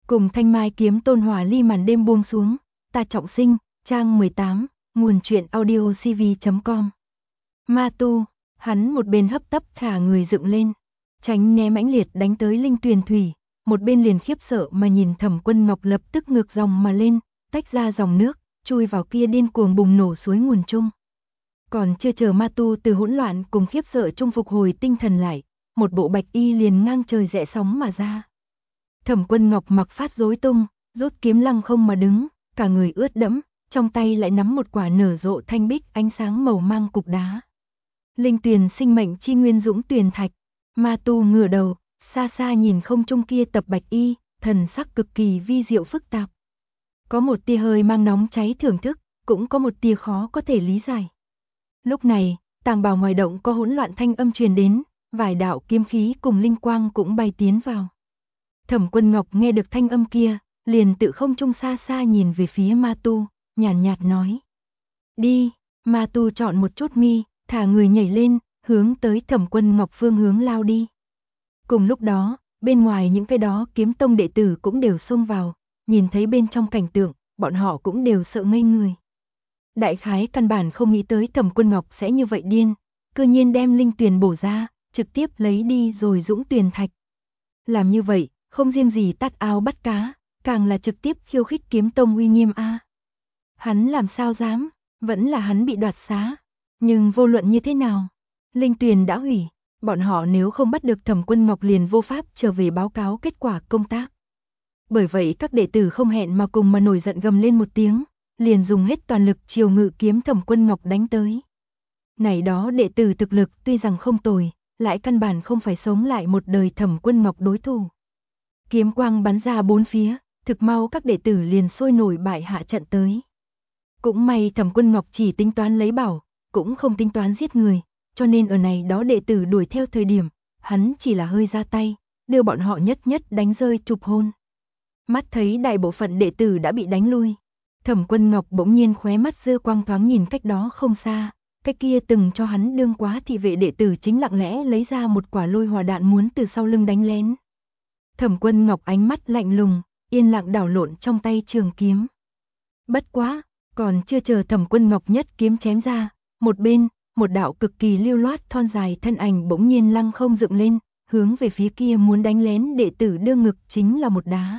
Cùng Thanh Mai kiếm tôn hòa ly màn đêm buông xuống, ta trọng sinh, trang 18, nguồn truyện audio cv.com. Ma tu, hắn một bên hấp tấp thả người dựng lên, tránh né mãnh liệt đánh tới linh tuyền thủy, một bên liền khiếp sợ mà nhìn Thẩm Quân Ngọc lập tức ngược dòng mà lên, tách ra dòng nước, chui vào kia điên cuồng bùng nổ suối nguồn chung. Còn chưa chờ ma tu từ hỗn loạn cùng khiếp sợ trung phục hồi tinh thần lại, một bộ bạch y liền ngang trời rẽ sóng mà ra. Thẩm Quân Ngọc mặc phát rối tung, rút kiếm lăng không mà đứng, cả người ướt đẫm, trong tay lại nắm một quả nở rộ thanh bích ánh sáng màu mang cục đá. Linh tuyền sinh mệnh chi nguyên dũng tuyền thạch, ma tu ngửa đầu, xa xa nhìn không trung kia tập bạch y, thần sắc cực kỳ vi diệu phức tạp. Có một tia hơi mang nóng cháy thưởng thức, cũng có một tia khó có thể lý giải. Lúc này, tàng bào ngoài động có hỗn loạn thanh âm truyền đến, vài đạo kiếm khí cùng linh quang cũng bay tiến vào. Thẩm Quân Ngọc nghe được thanh âm kia, liền tự không trung xa xa nhìn về phía ma tu, nhàn nhạt nói. Đi, ma tu chọn một chút mi, thả người nhảy lên, hướng tới Thẩm Quân Ngọc phương hướng lao đi. Cùng lúc đó, bên ngoài những cái đó kiếm tông đệ tử cũng đều xông vào, nhìn thấy bên trong cảnh tượng, bọn họ cũng đều sợ ngây người. Đại khái căn bản không nghĩ tới Thẩm Quân Ngọc sẽ như vậy điên, cư nhiên đem linh tuyền bổ ra, trực tiếp lấy đi rồi dũng tuyền thạch. Làm như vậy, không riêng gì tát ao bắt cá, càng là trực tiếp khiêu khích kiếm tông uy nghiêm a. Hắn làm sao dám, vẫn là hắn bị đoạt xá, nhưng vô luận như thế nào, linh tuyền đã hủy, bọn họ nếu không bắt được Thẩm Quân Ngọc liền vô pháp trở về báo cáo kết quả công tác. Bởi vậy các đệ tử không hẹn mà cùng mà nổi giận gầm lên một tiếng, liền dùng hết toàn lực chiều ngự kiếm Thẩm Quân Ngọc đánh tới. Này đó đệ tử thực lực tuy rằng không tồi, lại căn bản không phải sống lại một đời Thẩm Quân Ngọc đối thủ. Kiếm quang bắn ra bốn phía, thực mau các đệ tử liền sôi nổi bại hạ trận tới. Cũng may Thẩm Quân Ngọc chỉ tính toán lấy bảo, cũng không tính toán giết người, cho nên ở này đó đệ tử đuổi theo thời điểm, hắn chỉ là hơi ra tay, đưa bọn họ nhất nhất đánh rơi chụp hôn. Mắt thấy đại bộ phận đệ tử đã bị đánh lui, Thẩm Quân Ngọc bỗng nhiên khóe mắt dư quang thoáng nhìn cách đó không xa, cái kia từng cho hắn đương quá thị vệ đệ tử chính lặng lẽ lấy ra một quả lôi hỏa đạn muốn từ sau lưng đánh lén. Thẩm Quân Ngọc ánh mắt lạnh lùng, yên lặng đảo lộn trong tay trường kiếm. Bất quá, còn chưa chờ Thẩm Quân Ngọc nhất kiếm chém ra, một bên, một đạo cực kỳ lưu loát thon dài thân ảnh bỗng nhiên lăng không dựng lên, hướng về phía kia muốn đánh lén đệ tử đưa ngực chính là một đá.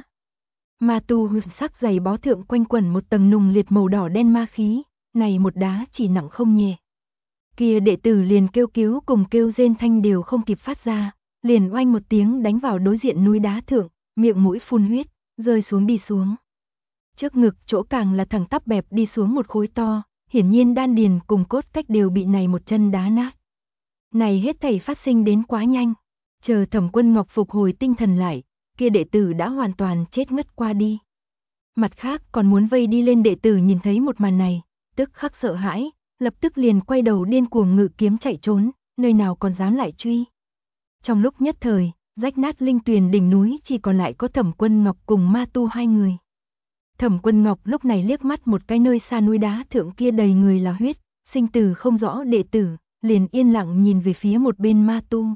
Ma tu huyền sắc dày bó thượng quanh quẩn một tầng nùng liệt màu đỏ đen ma khí, này một đá chỉ nặng không nhẹ. Kia đệ tử liền kêu cứu cùng kêu rên thanh đều không kịp phát ra, liền oanh một tiếng đánh vào đối diện núi đá thượng, miệng mũi phun huyết, rơi xuống đi xuống. Trước ngực chỗ càng là thẳng tắp bẹp đi xuống một khối to, hiển nhiên đan điền cùng cốt cách đều bị này một chân đá nát. Này hết thảy phát sinh đến quá nhanh, chờ Thẩm Quân Ngọc phục hồi tinh thần lại, kia đệ tử đã hoàn toàn chết ngất qua đi. Mặt khác còn muốn vây đi lên đệ tử nhìn thấy một màn này, tức khắc sợ hãi, lập tức liền quay đầu điên cuồng ngự kiếm chạy trốn, nơi nào còn dám lại truy. Trong lúc nhất thời, rách nát linh tuyền đỉnh núi chỉ còn lại có Thẩm Quân Ngọc cùng ma tu hai người. Thẩm Quân Ngọc lúc này liếc mắt một cái nơi xa núi đá thượng kia đầy người là huyết, sinh tử không rõ đệ tử, liền yên lặng nhìn về phía một bên ma tu.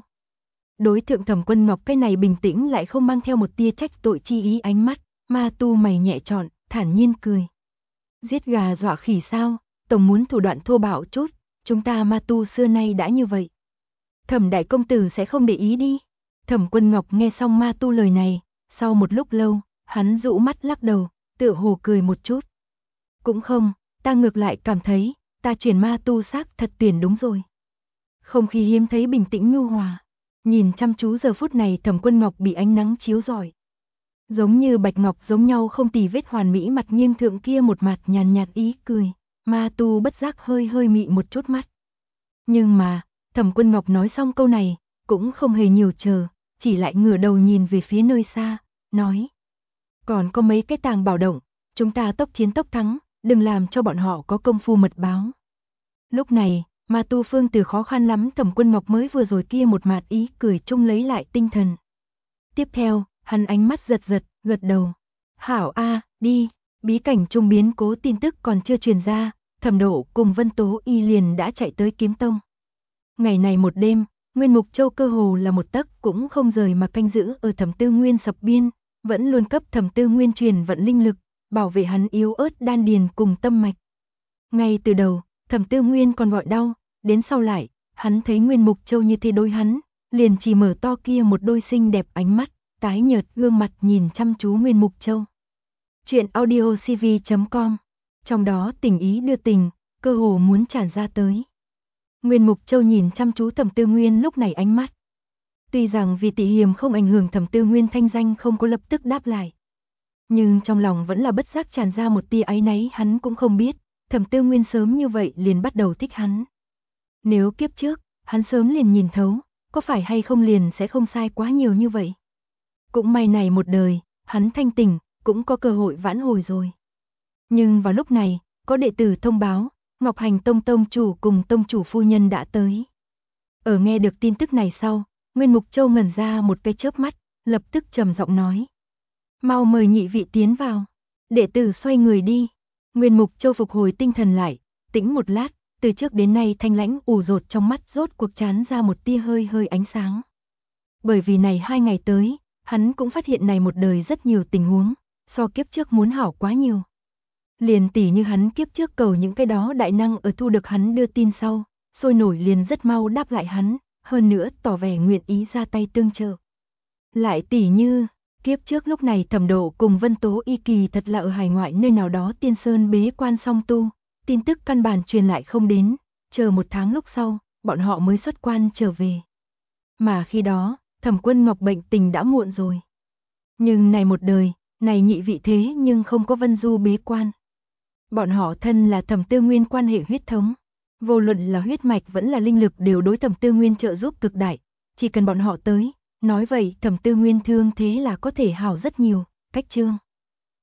Đối thượng Thẩm Quân Ngọc cái này bình tĩnh lại không mang theo một tia trách tội chi ý ánh mắt, ma tu mày nhẹ trọn, thản nhiên cười. Giết gà dọa khỉ sao, tổng muốn thủ đoạn thô bạo chút, chúng ta ma tu xưa nay đã như vậy. Thẩm đại công tử sẽ không để ý đi. Thẩm Quân Ngọc nghe xong ma tu lời này, sau một lúc lâu, hắn rũ mắt lắc đầu, tựa hồ cười một chút. Cũng không, ta ngược lại cảm thấy, ta chuyển ma tu xác thật tuyển đúng rồi. Không khí hiếm thấy bình tĩnh nhu hòa. Nhìn chăm chú giờ phút này Thẩm Quân Ngọc bị ánh nắng chiếu rọi. Giống như bạch ngọc giống nhau không tì vết hoàn mỹ mặt nghiêng thượng kia một mặt nhàn nhạt ý cười, ma tu bất giác hơi hơi mị một chút mắt. Nhưng mà, Thẩm Quân Ngọc nói xong câu này, cũng không hề nhiều chờ, chỉ lại ngửa đầu nhìn về phía nơi xa, nói. Còn có mấy cái tàng bảo động, chúng ta tốc chiến tốc thắng, đừng làm cho bọn họ có công phu mật báo. Lúc này, ma tu phương từ khó khăn lắm Thẩm Quân Ngọc mới vừa rồi kia một mạt ý cười chung lấy lại tinh thần. Tiếp theo, hắn ánh mắt giật giật, gật đầu. Hảo a, đi, bí cảnh trung biến cố tin tức còn chưa truyền ra, Thẩm Độ cùng Vân Tố Y liền đã chạy tới Kiếm Tông. Ngày này một đêm, Nguyên Mục Châu cơ hồ là một tấc cũng không rời mà canh giữ ở Thẩm Tư Nguyên sập biên, vẫn luôn cấp Thẩm Tư Nguyên truyền vận linh lực, bảo vệ hắn yếu ớt đan điền cùng tâm mạch. Ngay từ đầu, Thẩm Tư Nguyên còn gọi đau, đến sau lại, hắn thấy Nguyên Mục Châu như thế đối hắn, liền chỉ mở to kia một đôi xinh đẹp ánh mắt, tái nhợt gương mặt nhìn chăm chú Nguyên Mục Châu. Chuyện audiocv.com, trong đó tình ý đưa tình, cơ hồ muốn tràn ra tới. Nguyên Mục Châu nhìn chăm chú Thẩm Tư Nguyên lúc này ánh mắt. Tuy rằng vì tỉ hiềm không ảnh hưởng Thẩm Tư Nguyên thanh danh không có lập tức đáp lại. Nhưng trong lòng vẫn là bất giác tràn ra một tia áy náy, hắn cũng không biết, Thẩm Tư Nguyên sớm như vậy liền bắt đầu thích hắn. Nếu kiếp trước, hắn sớm liền nhìn thấu, có phải hay không liền sẽ không sai quá nhiều như vậy. Cũng may này một đời, hắn thanh tỉnh, cũng có cơ hội vãn hồi rồi. Nhưng vào lúc này, có đệ tử thông báo, Ngọc Hành Tông tông chủ cùng tông chủ phu nhân đã tới. Ở nghe được tin tức này sau, Nguyên Mục Châu ngẩn ra một cái chớp mắt, lập tức trầm giọng nói. Mau mời nhị vị tiến vào. Đệ tử xoay người đi. Nguyên Mục Châu phục hồi tinh thần lại, tĩnh một lát, từ trước đến nay thanh lãnh ủ rột trong mắt rốt cuộc tràn ra một tia hơi hơi ánh sáng. Bởi vì này 2 ngày tới, hắn cũng phát hiện này một đời rất nhiều tình huống, so kiếp trước muốn hảo quá nhiều. Liền tỉ như hắn kiếp trước cầu những cái đó đại năng ở thu được hắn đưa tin sau, sôi nổi liền rất mau đáp lại hắn, hơn nữa tỏ vẻ nguyện ý ra tay tương trợ. Lại tỉ như, kiếp trước lúc này Thẩm Độ cùng Vân Tố Y kỳ thật là ở hải ngoại nơi nào đó tiên sơn bế quan song tu, tin tức căn bản truyền lại không đến, chờ 1 tháng lúc sau, bọn họ mới xuất quan trở về. Mà khi đó, Thẩm Quân Ngọc bệnh tình đã muộn rồi. Nhưng này một đời, này nhị vị thế nhưng không có Vân Du bế quan. Bọn họ thân là Thẩm Tư Nguyên quan hệ huyết thống, vô luận là huyết mạch vẫn là linh lực đều đối Thẩm Tư Nguyên trợ giúp cực đại, chỉ cần bọn họ tới, nói vậy Thẩm Tư Nguyên thương thế là có thể hảo rất nhiều, cách chương.